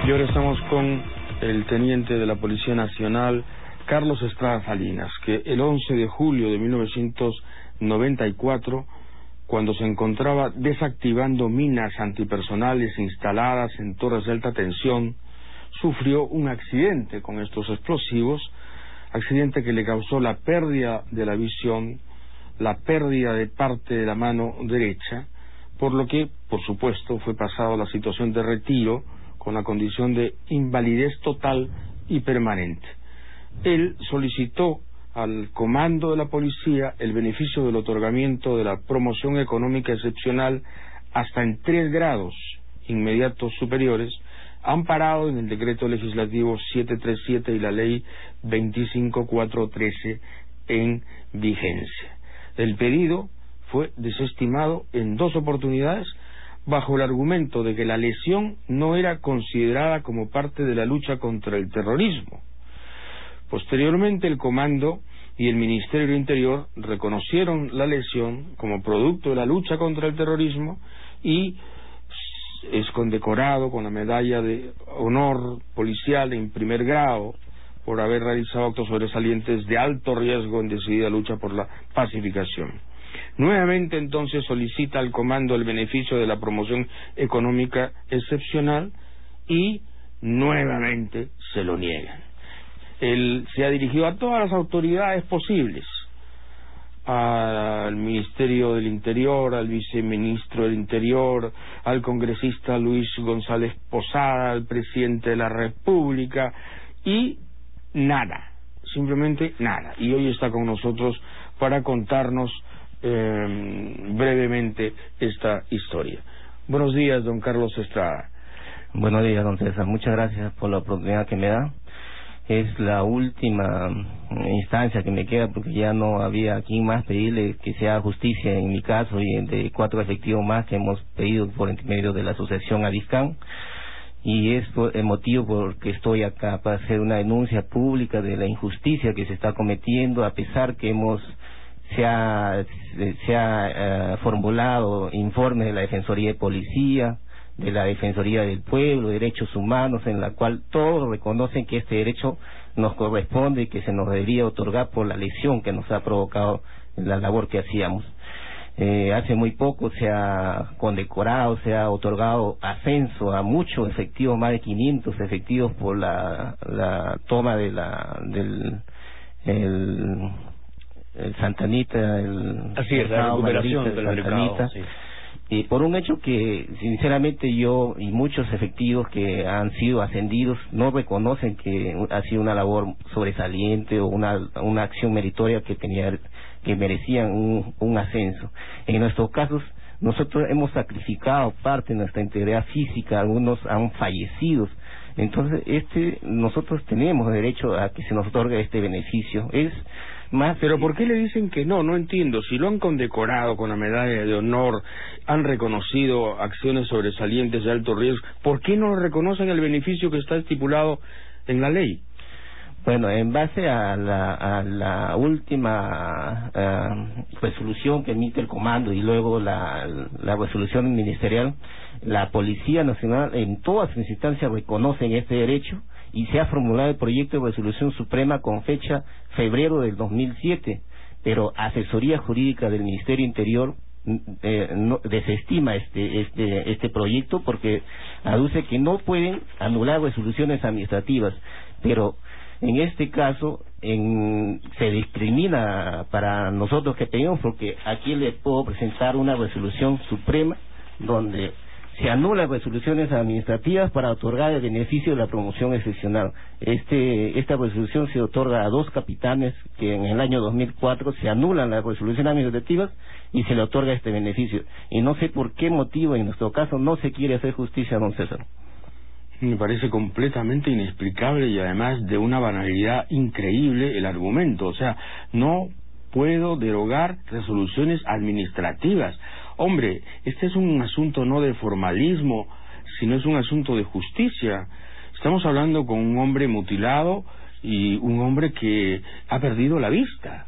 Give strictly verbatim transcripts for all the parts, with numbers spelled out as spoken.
Y ahora estamos con el teniente de la Policía Nacional, Carlos Estrada Salinas, que el once de julio de mil novecientos noventa y cuatro, cuando se encontraba desactivando minas antipersonales instaladas en torres de alta tensión, sufrió un accidente con estos explosivos, accidente que le causó la pérdida de la visión, la pérdida de parte de la mano derecha, por lo que, por supuesto, fue pasado a la situación de retiro con la condición de invalidez total y permanente. Él solicitó al comando de la policía el beneficio del otorgamiento de la promoción económica excepcional hasta en tres grados inmediatos superiores, amparado en el decreto legislativo setecientos treinta y siete y la ley veinticinco mil cuatrocientos trece en vigencia. El pedido fue desestimado en dos oportunidades bajo el argumento de que la lesión no era considerada como parte de la lucha contra el terrorismo. Posteriormente, el Comando y el Ministerio del Interior reconocieron la lesión como producto de la lucha contra el terrorismo y es condecorado con la medalla de honor policial en primer grado por haber realizado actos sobresalientes de alto riesgo en decidida lucha por la pacificación. Nuevamente, entonces, solicita al Comando el beneficio de la promoción económica excepcional y nuevamente se lo niegan. Él se ha dirigido a todas las autoridades posibles, al Ministerio del Interior, al Viceministro del Interior, al congresista Luis González Posada, al Presidente de la República, y nada, simplemente nada. Y hoy está con nosotros para contarnos eh, brevemente esta historia. Buenos días, don Carlos Estrada. Buenos días, don César. Muchas gracias por la oportunidad que me da. Es la última instancia que me queda porque ya no había a quien más pedirle que se haga justicia en mi caso y de cuatro efectivos más que hemos pedido por medio de la asociación Adiscan. Y es el motivo por que estoy acá, para hacer una denuncia pública de la injusticia que se está cometiendo, a pesar que hemos se ha, se ha uh, formulado informes de la Defensoría de Policía, de la Defensoría del Pueblo, Derechos Humanos, en la cual todos reconocen que este derecho nos corresponde y que se nos debería otorgar por la lesión que nos ha provocado la labor que hacíamos. Eh, hace muy poco se ha condecorado, se ha otorgado ascenso a muchos efectivos, más de quinientos efectivos por la, la toma de la del el, el Santanita, el Así es, la recuperación del mercado, sí. Y por un hecho que sinceramente yo y muchos efectivos que han sido ascendidos no reconocen que ha sido una labor sobresaliente o una una acción meritoria que tenía que merecían un, un ascenso. En nuestros casos nosotros hemos sacrificado parte de nuestra integridad física, algunos han fallecido. Entonces este nosotros tenemos derecho a que se nos otorgue este beneficio. Es más, pero ¿por qué le dicen que no? No entiendo. Si lo han condecorado con la medalla de honor, han reconocido acciones sobresalientes de alto riesgo, ¿por qué no reconocen el beneficio que está estipulado en la ley? Bueno, en base a la, a la última uh, resolución que emite el Comando y luego la, la resolución ministerial, la Policía Nacional en todas sus instancias reconocen este derecho y se ha formulado el proyecto de resolución suprema con fecha febrero del dos mil siete, pero asesoría jurídica del Ministerio Interior eh, no, desestima este este este proyecto porque aduce que no pueden anular resoluciones administrativas, pero en este caso en, se discrimina para nosotros que pedimos, porque aquí les puedo presentar una resolución suprema donde se anulan resoluciones administrativas para otorgar el beneficio de la promoción excepcional. Este, esta resolución se otorga a dos capitanes que en el año dos mil cuatro se anulan las resoluciones administrativas y se le otorga este beneficio. Y no sé por qué motivo en nuestro caso no se quiere hacer justicia, don César. Me parece completamente inexplicable y además de una banalidad increíble el argumento. O sea, no puedo derogar resoluciones administrativas. Hombre, este es un asunto no de formalismo, sino es un asunto de justicia. Estamos hablando con un hombre mutilado y un hombre que ha perdido la vista.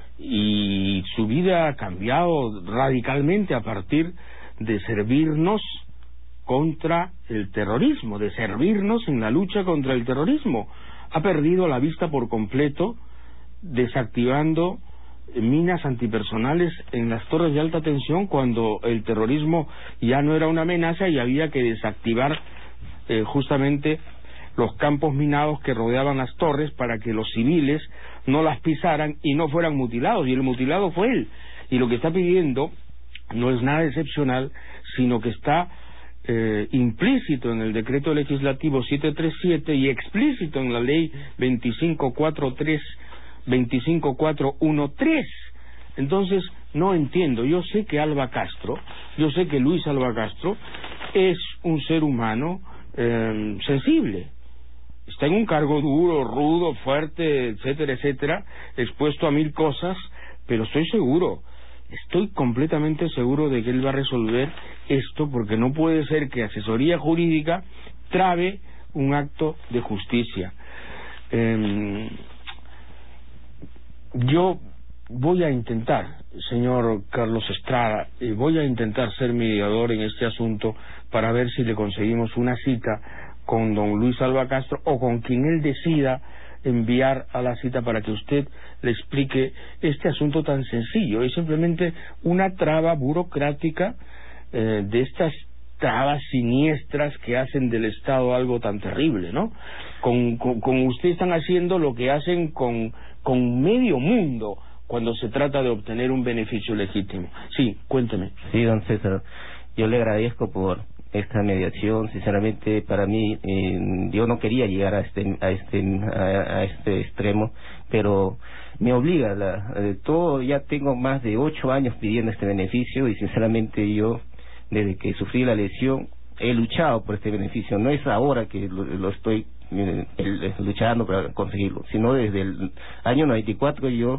Y su vida ha cambiado radicalmente a partir de servirnos contra el terrorismo, de servirnos en la lucha contra el terrorismo. Ha perdido la vista por completo, desactivando minas antipersonales en las torres de alta tensión cuando el terrorismo ya no era una amenaza y había que desactivar eh, justamente los campos minados que rodeaban las torres para que los civiles no las pisaran y no fueran mutilados, y el mutilado fue él. Y lo que está pidiendo no es nada excepcional, sino que está eh, implícito en el decreto legislativo setecientos treinta y siete y explícito en la ley veinticinco cuatrocientos trece, veinticinco cuatrocientos trece. Entonces no entiendo. Yo sé que Alba Castro, yo sé que Luis Alba Castro es un ser humano eh, sensible, está en un cargo duro, rudo, fuerte, etcétera, etcétera, expuesto a mil cosas, pero estoy seguro, estoy completamente seguro de que él va a resolver esto, porque no puede ser que asesoría jurídica trabe un acto de justicia. Eh, yo voy a intentar, señor Carlos Estrada, eh, voy a intentar ser mediador en este asunto para ver si le conseguimos una cita con don Luis Alba Castro o con quien él decida enviar a la cita para que usted le explique este asunto tan sencillo. Es simplemente una traba burocrática eh, de estas trabas siniestras que hacen del Estado algo tan terrible, ¿no? Con, con, con usted están haciendo lo que hacen con, con medio mundo cuando se trata de obtener un beneficio legítimo. Sí, cuénteme. Sí, don César, yo le agradezco por esta mediación. Sinceramente, para mí, eh, yo no quería llegar a este a este a, a este extremo, pero me obliga la, eh, todo. Ya tengo más de ocho años pidiendo este beneficio y sinceramente yo, desde que sufrí la lesión, he luchado por este beneficio. No es ahora que lo, lo estoy eh, el, luchando para conseguirlo, sino desde el año noventa y cuatro yo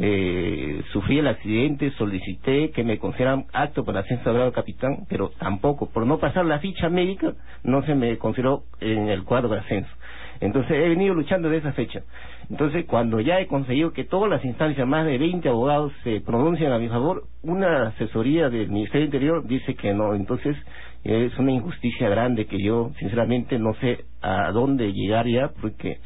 eh, sufrí el accidente, solicité que me consideraran apto para ascenso a grado de capitán, pero tampoco, por no pasar la ficha médica, no se me consideró en el cuadro de ascenso. Entonces he venido luchando desde esa fecha. Entonces, cuando ya he conseguido que todas las instancias, más de veinte abogados, se pronuncien a mi favor, una asesoría del Ministerio del Interior dice que no. Entonces es una injusticia grande que yo sinceramente no sé a dónde llegar ya, porque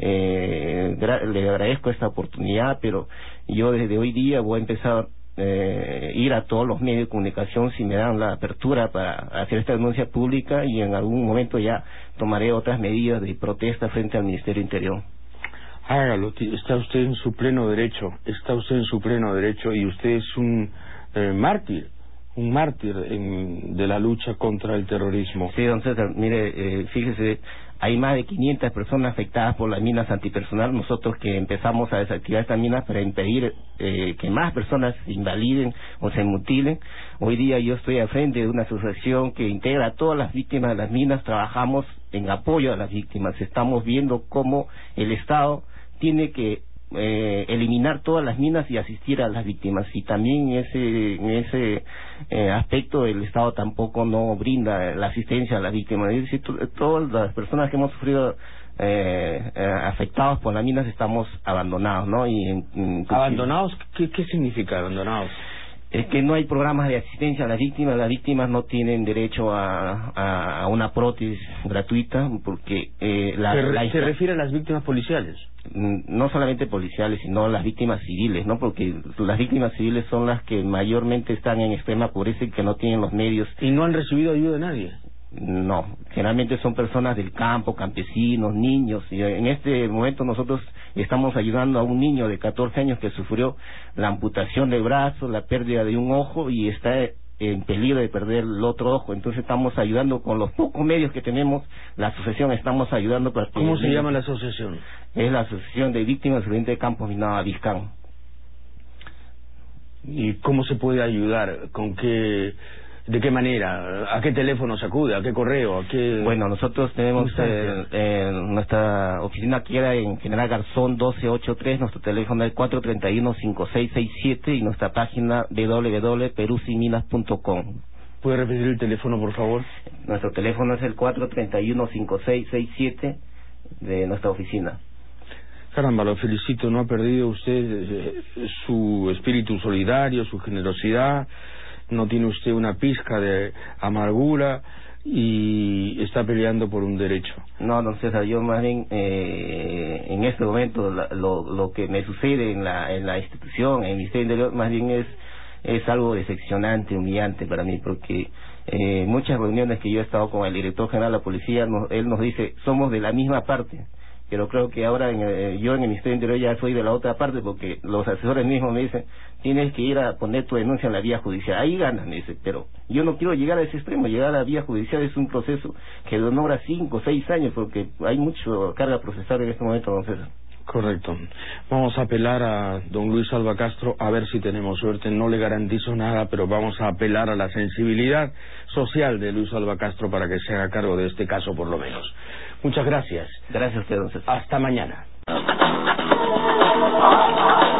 eh, le agradezco esta oportunidad, pero yo desde hoy día voy a empezar eh, ir a todos los medios de comunicación si me dan la apertura para hacer esta denuncia pública, y en algún momento ya tomaré otras medidas de protesta frente al Ministerio Interior. Hágalo, está usted en su pleno derecho, está usted en su pleno derecho, y usted es un eh, mártir, un mártir en, de la lucha contra el terrorismo. Sí, don César, mire, eh, fíjese, hay más de quinientas personas afectadas por las minas antipersonal. Nosotros que empezamos a desactivar estas minas para impedir eh, que más personas se invaliden o se mutilen. Hoy día yo estoy al frente de una asociación que integra a todas las víctimas de las minas. Trabajamos en apoyo a las víctimas. Estamos viendo cómo el Estado tiene que eh, eliminar todas las minas y asistir a las víctimas, y también en ese en ese eh, aspecto el Estado tampoco no brinda la asistencia a las víctimas. Es decir, todas las personas que hemos sufrido eh, eh, afectados por las minas estamos abandonados, ¿no? Y en, en, ¿Abandonados? ¿Qué, qué significa abandonados? Es que no hay programas de asistencia a las víctimas. Las víctimas no tienen derecho a, a, a una prótesis gratuita, porque eh, la, se, la, se refiere a las víctimas policiales. No solamente policiales, sino las víctimas civiles, ¿no? Porque las víctimas civiles son las que mayormente están en extrema pobreza y que no tienen los medios. ¿Y no han recibido ayuda de nadie? No, generalmente son personas del campo, campesinos, niños, y en este momento nosotros estamos ayudando a un niño de catorce años que sufrió la amputación del brazo, la pérdida de un ojo y está en peligro de perder el otro ojo. Entonces estamos ayudando con los pocos medios que tenemos. La asociación estamos ayudando para que... ¿Cómo se llama la asociación? Es la Asociación de Víctimas de de Campos Minados Aviscán. ¿Y cómo se puede ayudar? ¿Con qué...? ¿De qué manera? ¿A qué teléfono se acude? ¿A qué correo? ¿A qué...? Bueno, nosotros tenemos eh, eh, nuestra oficina queda en General Garzón doce ochenta y tres, nuestro teléfono es cuatro tres uno, cinco seis seis siete y nuestra página w w w punto perusiminas punto com. ¿Puede repetir el teléfono, por favor? Nuestro teléfono es el cuatro tres uno, cinco seis seis siete de nuestra oficina. Caramba, lo felicito, no ha perdido usted eh, su espíritu solidario, su generosidad. No tiene usted una pizca de amargura, y está peleando por un derecho. No, don César, yo más bien eh, en este momento la, lo, lo que me sucede en la en la institución, en el Ministerio del Interior, más bien es es algo decepcionante, humillante para mí, porque eh, muchas reuniones que yo he estado con el director general de la policía, nos, él nos dice, somos de la misma parte, pero creo que ahora en, eh, yo en el Ministerio del Interior ya soy de la otra parte, porque los asesores mismos me dicen, tienes que ir a poner tu denuncia en la vía judicial, ahí ganas, me dice, pero yo no quiero llegar a ese extremo. Llegar a la vía judicial es un proceso que demora cinco o seis años, porque hay mucha carga procesal en este momento, don César. Correcto. Vamos a apelar a don Luis Alba Castro, a ver si tenemos suerte. No le garantizo nada, pero vamos a apelar a la sensibilidad social de Luis Alba Castro para que se haga cargo de este caso, por lo menos. Muchas gracias. Gracias a usted, don César. Hasta mañana.